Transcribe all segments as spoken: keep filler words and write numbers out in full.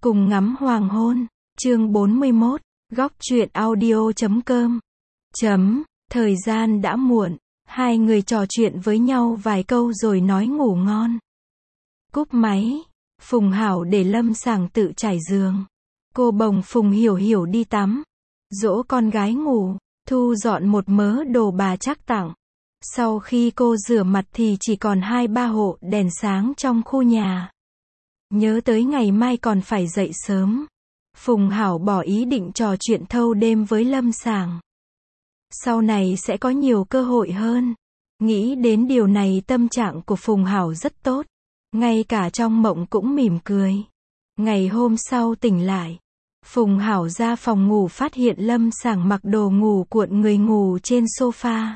Cùng ngắm hoàng hôn, chương bốn mươi mốt, góc truyện audio chấm com. Chấm, thời gian đã muộn, hai người trò chuyện với nhau vài câu rồi nói ngủ ngon. Cúp máy, Phùng Hảo để Lâm Sảng tự trải giường. Cô bồng Phùng Hiểu Hiểu đi tắm, dỗ con gái ngủ, thu dọn một mớ đồ bà Trác tặng. Sau khi cô rửa mặt thì chỉ còn hai ba hộ đèn sáng trong khu nhà. Nhớ tới ngày mai còn phải dậy sớm, Phùng Hảo bỏ ý định trò chuyện thâu đêm với Lâm Sảng. Sau này sẽ có nhiều cơ hội hơn. Nghĩ đến điều này tâm trạng của Phùng Hảo rất tốt. Ngay cả trong mộng cũng mỉm cười. Ngày hôm sau tỉnh lại, Phùng Hảo ra phòng ngủ phát hiện Lâm Sảng mặc đồ ngủ cuộn người ngủ trên sofa.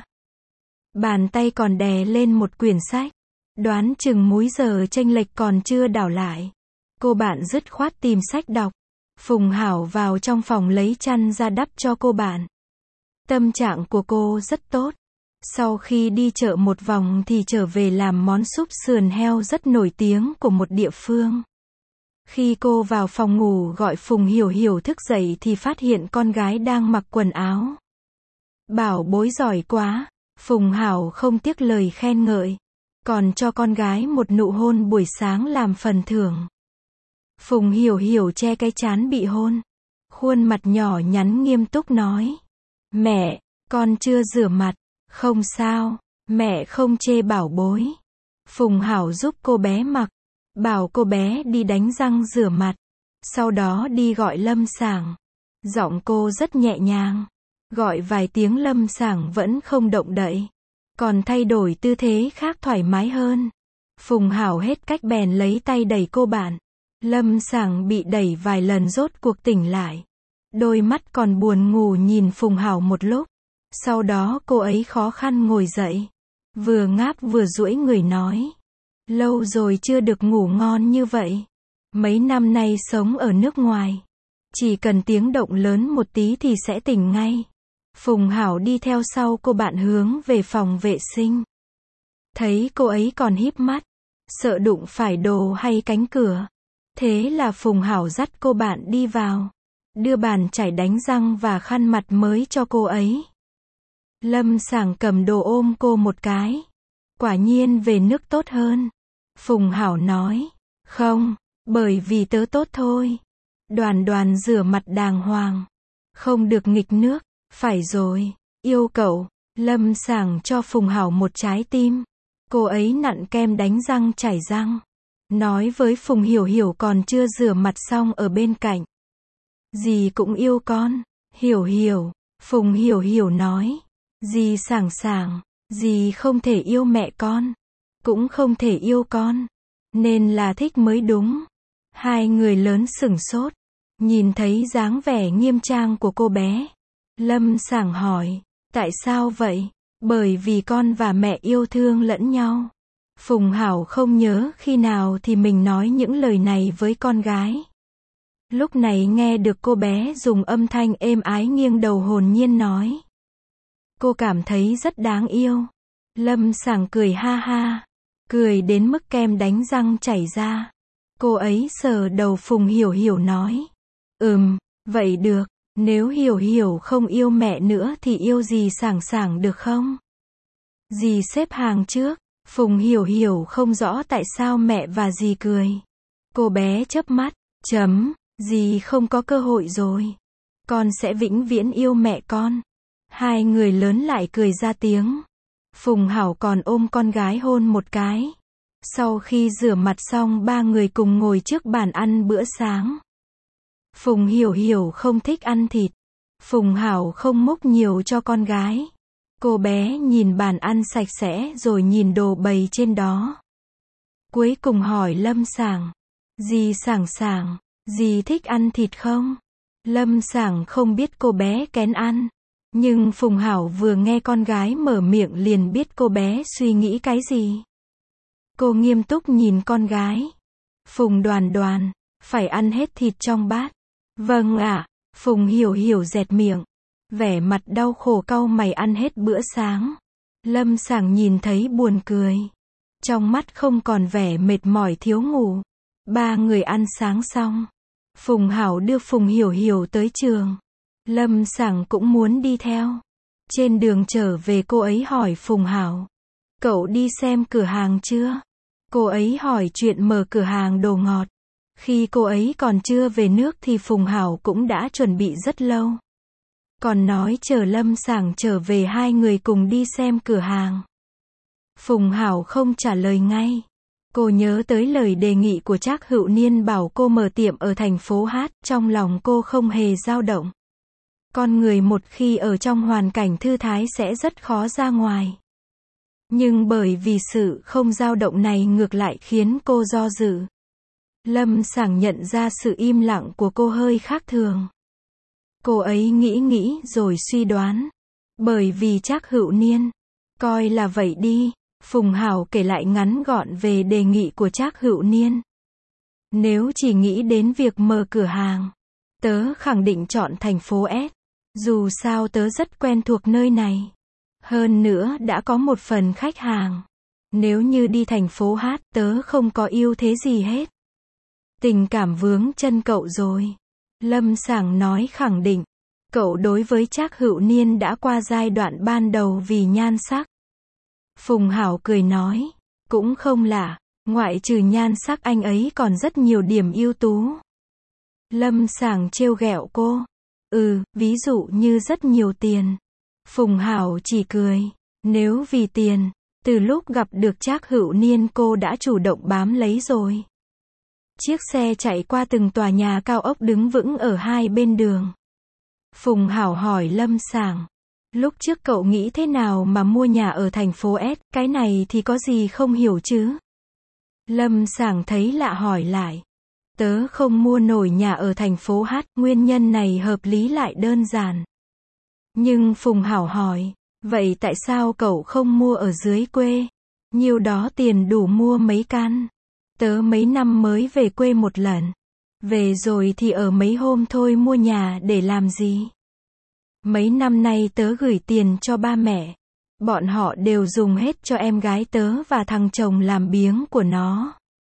Bàn tay còn đè lên một quyển sách. Đoán chừng múi giờ chênh lệch còn chưa đảo lại. Cô bạn dứt khoát tìm sách đọc. Phùng Hảo vào trong phòng lấy chăn ra đắp cho cô bạn. Tâm trạng của cô rất tốt. Sau khi đi chợ một vòng thì trở về làm món súp sườn heo rất nổi tiếng của một địa phương. Khi cô vào phòng ngủ gọi Phùng Hiểu Hiểu thức dậy thì phát hiện con gái đang mặc quần áo. Bảo bối giỏi quá, Phùng Hảo không tiếc lời khen ngợi. Còn cho con gái một nụ hôn buổi sáng làm phần thưởng. Phùng Hiểu Hiểu che cái trán bị hôn. Khuôn mặt nhỏ nhắn nghiêm túc nói. Mẹ, con chưa rửa mặt. Không sao, mẹ không chê bảo bối. Phùng Hảo giúp cô bé mặc. Bảo cô bé đi đánh răng rửa mặt. Sau đó đi gọi Lâm Sảng. Giọng cô rất nhẹ nhàng. Gọi vài tiếng Lâm Sảng vẫn không động đậy. Còn thay đổi tư thế khác thoải mái hơn. Phùng Hảo hết cách bèn lấy tay đẩy cô bạn. Lâm Sảng bị đẩy vài lần rốt cuộc tỉnh lại. Đôi mắt còn buồn ngủ nhìn Phùng Hảo một lúc. Sau đó cô ấy khó khăn ngồi dậy. Vừa ngáp vừa duỗi người nói. Lâu rồi chưa được ngủ ngon như vậy. Mấy năm nay sống ở nước ngoài. Chỉ cần tiếng động lớn một tí thì sẽ tỉnh ngay. Phùng Hảo đi theo sau cô bạn hướng về phòng vệ sinh. Thấy cô ấy còn híp mắt. Sợ đụng phải đồ hay cánh cửa. Thế là Phùng Hảo dắt cô bạn đi vào. Đưa bàn chải đánh răng và khăn mặt mới cho cô ấy. Lâm Sảng cầm đồ ôm cô một cái. Quả nhiên về nước tốt hơn. Phùng Hảo nói. Không, bởi vì tớ tốt thôi. Đoàn đoàn rửa mặt đàng hoàng. Không được nghịch nước. Phải rồi, yêu cậu. Lâm Sảng cho Phùng Hảo một trái tim. Cô ấy nặn kem đánh răng chải răng. Nói với Phùng Hiểu Hiểu còn chưa rửa mặt xong ở bên cạnh. Dì cũng yêu con. Hiểu Hiểu. Phùng Hiểu Hiểu nói. Dì Sảng Sảng. Dì không thể yêu mẹ con. Cũng không thể yêu con. Nên là thích mới đúng. Hai người lớn sửng sốt. Nhìn thấy dáng vẻ nghiêm trang của cô bé. Lâm Sảng hỏi. Tại sao vậy? Bởi vì con và mẹ yêu thương lẫn nhau. Phùng Hảo không nhớ khi nào thì mình nói những lời này với con gái. Lúc này nghe được cô bé dùng âm thanh êm ái nghiêng đầu hồn nhiên nói. Cô cảm thấy rất đáng yêu. Lâm Sảng cười ha ha. Cười đến mức kem đánh răng chảy ra. Cô ấy sờ đầu Phùng Hiểu Hiểu nói. Ừm, vậy được. Nếu Hiểu Hiểu không yêu mẹ nữa thì yêu dì Sảng Sảng được không? Dì xếp hàng trước. Phùng Hiểu Hiểu không rõ tại sao mẹ và dì cười. Cô bé chớp mắt. Chấm, dì không có cơ hội rồi. Con sẽ vĩnh viễn yêu mẹ con. Hai người lớn lại cười ra tiếng. Phùng Hảo còn ôm con gái hôn một cái. Sau khi rửa mặt xong ba người cùng ngồi trước bàn ăn bữa sáng. Phùng Hiểu Hiểu không thích ăn thịt. Phùng Hảo không múc nhiều cho con gái. Cô bé nhìn bàn ăn sạch sẽ rồi nhìn đồ bày trên đó. Cuối cùng hỏi Lâm Sảng. Dì Sảng Sảng, dì thích ăn thịt không? Lâm Sảng không biết cô bé kén ăn. Nhưng Phùng Hảo vừa nghe con gái mở miệng liền biết cô bé suy nghĩ cái gì. Cô nghiêm túc nhìn con gái. Phùng Đoàn Đoàn, phải ăn hết thịt trong bát. Vâng ạ. Phùng Hiểu Hiểu dẹt miệng. Vẻ mặt đau khổ cau mày ăn hết bữa sáng. Lâm Sảng nhìn thấy buồn cười. Trong mắt không còn vẻ mệt mỏi thiếu ngủ. Ba người ăn sáng xong. Phùng Hảo đưa Phùng Hiểu Hiểu tới trường. Lâm Sảng cũng muốn đi theo. Trên đường trở về cô ấy hỏi Phùng Hảo. Cậu đi xem cửa hàng chưa? Cô ấy hỏi chuyện mở cửa hàng đồ ngọt. Khi cô ấy còn chưa về nước thì Phùng Hảo cũng đã chuẩn bị rất lâu. Còn nói chờ Lâm Sảng trở về hai người cùng đi xem cửa hàng. Phùng Hảo không trả lời ngay. Cô nhớ tới lời đề nghị của Trác Hữu Niên bảo cô mở tiệm ở thành phố Hát, trong lòng cô không hề dao động. Con người một khi ở trong hoàn cảnh thư thái sẽ rất khó ra ngoài. Nhưng bởi vì sự không dao động này ngược lại khiến cô do dự. Lâm Sảng nhận ra sự im lặng của cô hơi khác thường. Cô ấy nghĩ nghĩ rồi suy đoán. Bởi vì Trác Hữu Niên. Coi là vậy đi. Phùng Hảo kể lại ngắn gọn về đề nghị của Trác Hữu Niên. Nếu chỉ nghĩ đến việc mở cửa hàng, tớ khẳng định chọn thành phố S. Dù sao tớ rất quen thuộc nơi này. Hơn nữa đã có một phần khách hàng. Nếu như đi thành phố Hát, tớ không có ưu thế gì hết. Tình cảm vướng chân cậu rồi. Lâm Sảng nói khẳng định. Cậu đối với Trác Hữu Niên đã qua giai đoạn ban đầu vì nhan sắc. Phùng Hảo cười nói. Cũng không lạ. Ngoại trừ nhan sắc anh ấy còn rất nhiều điểm ưu tú. Lâm Sảng trêu ghẹo cô. Ừ, ví dụ như rất nhiều tiền. Phùng Hảo chỉ cười. Nếu vì tiền, từ lúc gặp được Trác Hữu Niên cô đã chủ động bám lấy rồi. Chiếc xe chạy qua từng tòa nhà cao ốc đứng vững ở hai bên đường. Phùng Hảo hỏi Lâm Sảng. Lúc trước cậu nghĩ thế nào mà mua nhà ở thành phố S, cái này thì có gì không hiểu chứ? Lâm Sảng thấy lạ hỏi lại. Tớ không mua nổi nhà ở thành phố H, nguyên nhân này hợp lý lại đơn giản. Nhưng Phùng Hảo hỏi, vậy tại sao cậu không mua ở dưới quê? Nhiêu đó tiền đủ mua mấy căn. Tớ mấy năm mới về quê một lần. Về rồi thì ở mấy hôm thôi, mua nhà để làm gì? Mấy năm nay tớ gửi tiền cho ba mẹ. Bọn họ đều dùng hết cho em gái tớ và thằng chồng làm biếng của nó.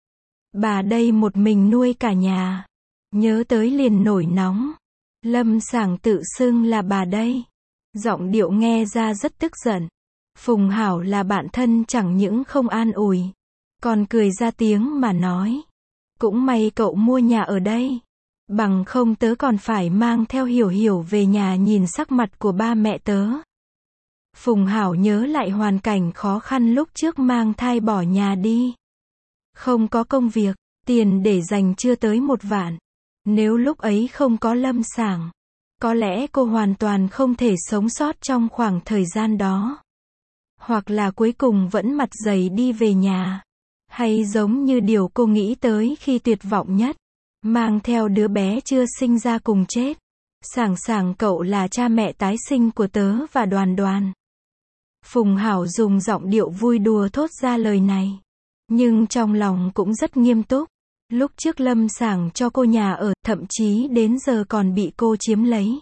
Bà đây một mình nuôi cả nhà. Nhớ tới liền nổi nóng. Lâm Sảng tự xưng là bà đây. Giọng điệu nghe ra rất tức giận. Phùng Hảo là bạn thân chẳng những không an ủi, còn cười ra tiếng mà nói. Cũng may cậu mua nhà ở đây. Bằng không tớ còn phải mang theo Hiểu Hiểu về nhà nhìn sắc mặt của ba mẹ tớ. Phùng Hảo nhớ lại hoàn cảnh khó khăn lúc trước mang thai bỏ nhà đi. Không có công việc, tiền để dành chưa tới một vạn. Nếu lúc ấy không có Lâm Sảng, có lẽ cô hoàn toàn không thể sống sót trong khoảng thời gian đó. Hoặc là cuối cùng vẫn mặt dày đi về nhà. Hay giống như điều cô nghĩ tới khi tuyệt vọng nhất, mang theo đứa bé chưa sinh ra cùng chết. Sảng Sảng, cậu là cha mẹ tái sinh của tớ và Đoàn Đoàn. Phùng Hảo dùng giọng điệu vui đùa thốt ra lời này. Nhưng trong lòng cũng rất nghiêm túc. Lúc trước Lâm Sảng cho cô nhà ở, thậm chí đến giờ còn bị cô chiếm lấy.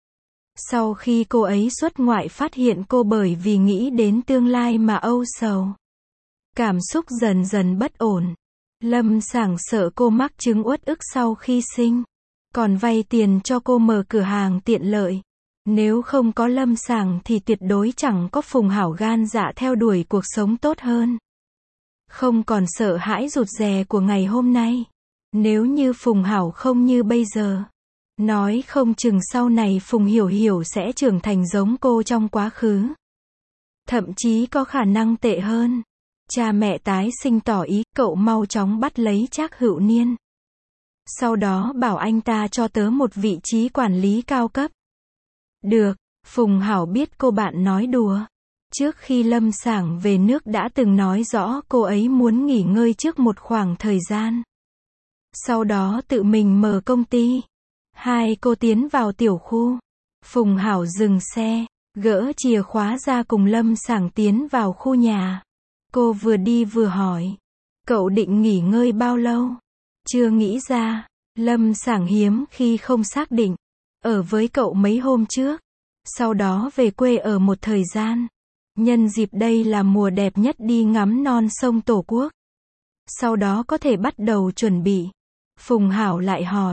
Sau khi cô ấy xuất ngoại phát hiện cô bởi vì nghĩ đến tương lai mà âu sầu. Cảm xúc dần dần bất ổn. Lâm Sảng sợ cô mắc chứng uất ức sau khi sinh. Còn vay tiền cho cô mở cửa hàng tiện lợi. Nếu không có Lâm Sảng thì tuyệt đối chẳng có Phùng Hảo gan dạ theo đuổi cuộc sống tốt hơn. Không còn sợ hãi rụt rè của ngày hôm nay. Nếu như Phùng Hảo không như bây giờ, nói không chừng sau này Phùng Hiểu Hiểu sẽ trưởng thành giống cô trong quá khứ. Thậm chí có khả năng tệ hơn. Cha mẹ tái sinh tỏ ý, cậu mau chóng bắt lấy Trác Hữu Niên. Sau đó bảo anh ta cho tớ một vị trí quản lý cao cấp. Được, Phùng Hảo biết cô bạn nói đùa. Trước khi Lâm Sảng về nước đã từng nói rõ cô ấy muốn nghỉ ngơi trước một khoảng thời gian. Sau đó tự mình mở công ty. Hai cô tiến vào tiểu khu. Phùng Hảo dừng xe, gỡ chìa khóa ra cùng Lâm Sảng tiến vào khu nhà. Cô vừa đi vừa hỏi. Cậu định nghỉ ngơi bao lâu? Chưa nghĩ ra. Lâm Sảng hiếm khi không xác định. Ở với cậu mấy hôm trước. Sau đó về quê ở một thời gian. Nhân dịp đây là mùa đẹp nhất đi ngắm non sông Tổ quốc. Sau đó có thể bắt đầu chuẩn bị. Phùng Hảo lại hỏi.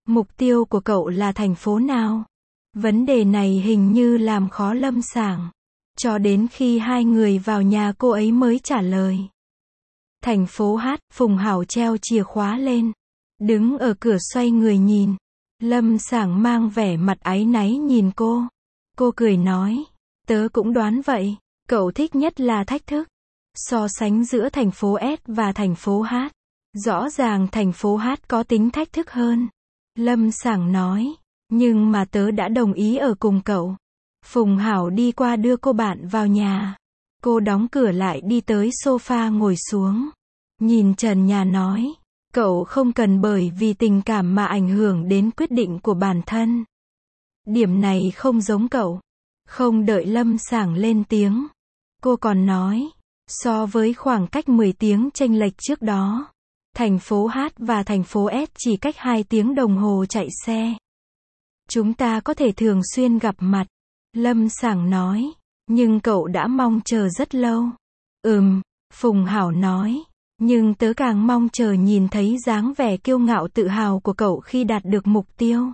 Mục tiêu của cậu là thành phố nào? Vấn đề này hình như làm khó Lâm Sảng. Cho đến khi hai người vào nhà cô ấy mới trả lời. Thành phố Hát, Phùng Hảo treo chìa khóa lên. Đứng ở cửa xoay người nhìn. Lâm Sảng mang vẻ mặt áy náy nhìn cô. Cô cười nói. Tớ cũng đoán vậy. Cậu thích nhất là thách thức. So sánh giữa thành phố S và thành phố Hát. Rõ ràng thành phố Hát có tính thách thức hơn. Lâm Sảng nói. Nhưng mà tớ đã đồng ý ở cùng cậu. Phùng Hảo đi qua đưa cô bạn vào nhà. Cô đóng cửa lại đi tới sofa ngồi xuống. Nhìn trần nhà nói. Cậu không cần bởi vì tình cảm mà ảnh hưởng đến quyết định của bản thân. Điểm này không giống cậu. Không đợi Lâm Sảng lên tiếng. Cô còn nói. So với khoảng cách mười tiếng chênh lệch trước đó. Thành phố Hát và thành phố S chỉ cách hai tiếng đồng hồ chạy xe. Chúng ta có thể thường xuyên gặp mặt. Lâm Sảng nói. Nhưng cậu đã mong chờ rất lâu. Ừm, Phùng Hảo nói. Nhưng tớ càng mong chờ nhìn thấy dáng vẻ kiêu ngạo tự hào của cậu khi đạt được mục tiêu.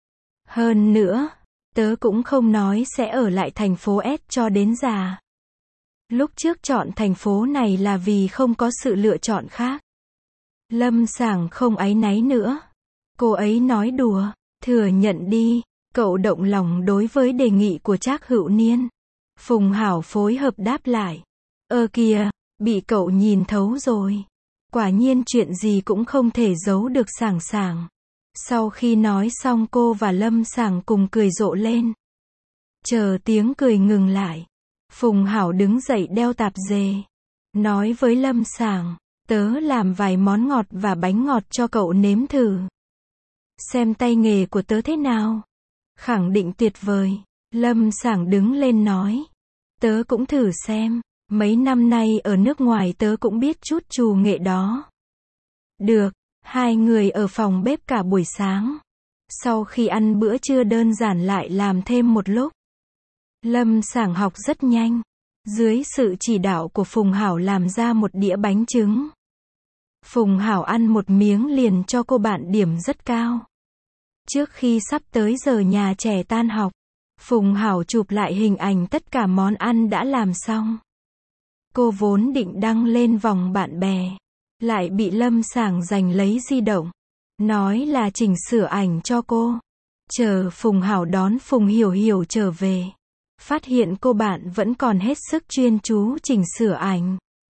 Hơn nữa, tớ cũng không nói sẽ ở lại thành phố S cho đến già. Lúc trước chọn thành phố này là vì không có sự lựa chọn khác. Lâm Sảng không áy náy nữa. Cô ấy nói đùa. Thừa nhận đi, cậu động lòng đối với đề nghị của Trác Hữu Niên. Phùng Hảo phối hợp đáp lại. Ơ kìa, bị cậu nhìn thấu rồi. Quả nhiên chuyện gì cũng không thể giấu được Sảng Sảng. Sau khi nói xong cô và Lâm Sảng cùng cười rộ lên. Chờ tiếng cười ngừng lại. Phùng Hảo đứng dậy đeo tạp dề. Nói với Lâm Sảng, tớ làm vài món ngọt và bánh ngọt cho cậu nếm thử. Xem tay nghề của tớ thế nào. Khẳng định tuyệt vời. Lâm Sảng đứng lên nói. Tớ cũng thử xem. Mấy năm nay ở nước ngoài tớ cũng biết chút trù nghệ đó. Được. Hai người ở phòng bếp cả buổi sáng. Sau khi ăn bữa trưa đơn giản lại làm thêm một lúc. Lâm Sảng học rất nhanh. Dưới sự chỉ đạo của Phùng Hảo làm ra một đĩa bánh trứng. Phùng Hảo ăn một miếng liền cho cô bạn điểm rất cao. Trước khi sắp tới giờ nhà trẻ tan học, Phùng Hảo chụp lại hình ảnh tất cả món ăn đã làm xong. Cô vốn định đăng lên vòng bạn bè, lại bị Lâm Sảng giành lấy di động, nói là chỉnh sửa ảnh cho cô. Chờ Phùng Hảo đón Phùng Hiểu Hiểu trở về, phát hiện cô bạn vẫn còn hết sức chuyên chú chỉnh sửa ảnh.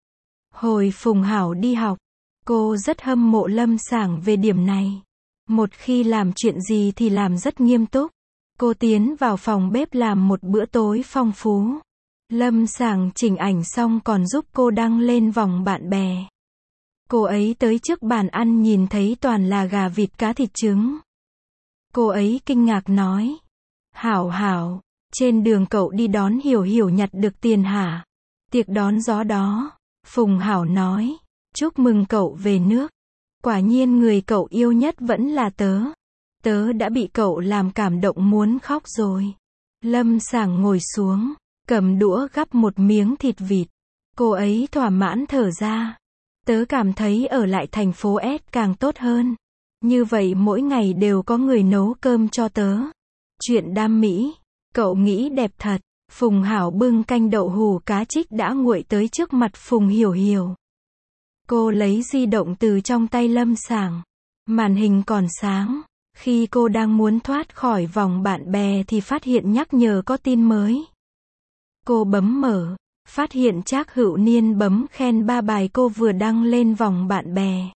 Hồi Phùng Hảo đi học, cô rất hâm mộ Lâm Sảng về điểm này. Một khi làm chuyện gì thì làm rất nghiêm túc. Cô tiến vào phòng bếp làm một bữa tối phong phú. Lâm Sảng chỉnh ảnh xong còn giúp cô đăng lên vòng bạn bè. Cô ấy tới trước bàn ăn nhìn thấy toàn là gà vịt cá thịt trứng. Cô ấy kinh ngạc nói. Hảo Hảo, trên đường cậu đi đón Hiểu Hiểu nhặt được tiền hả? Tiệc đón gió đó. Phùng Hảo nói. Chúc mừng cậu về nước. Quả nhiên người cậu yêu nhất vẫn là tớ. Tớ đã bị cậu làm cảm động muốn khóc rồi. Lâm Sảng ngồi xuống, cầm đũa gắp một miếng thịt vịt. Cô ấy thỏa mãn thở ra. Tớ cảm thấy ở lại thành phố S càng tốt hơn. Như vậy mỗi ngày đều có người nấu cơm cho tớ. Chuyện đam mỹ. Cậu nghĩ đẹp thật. Phùng Hảo bưng canh đậu hù cá trích đã nguội tới trước mặt Phùng Hiểu Hiểu. Cô lấy di động từ trong tay Lâm Sảng. Màn hình còn sáng. Khi cô đang muốn thoát khỏi vòng bạn bè thì phát hiện nhắc nhở có tin mới. Cô bấm mở. Phát hiện Trác Hữu Niên bấm khen ba bài cô vừa đăng lên vòng bạn bè.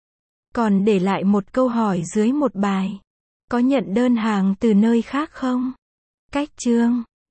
Còn để lại một câu hỏi dưới một bài. Có nhận đơn hàng từ nơi khác không? Cách chương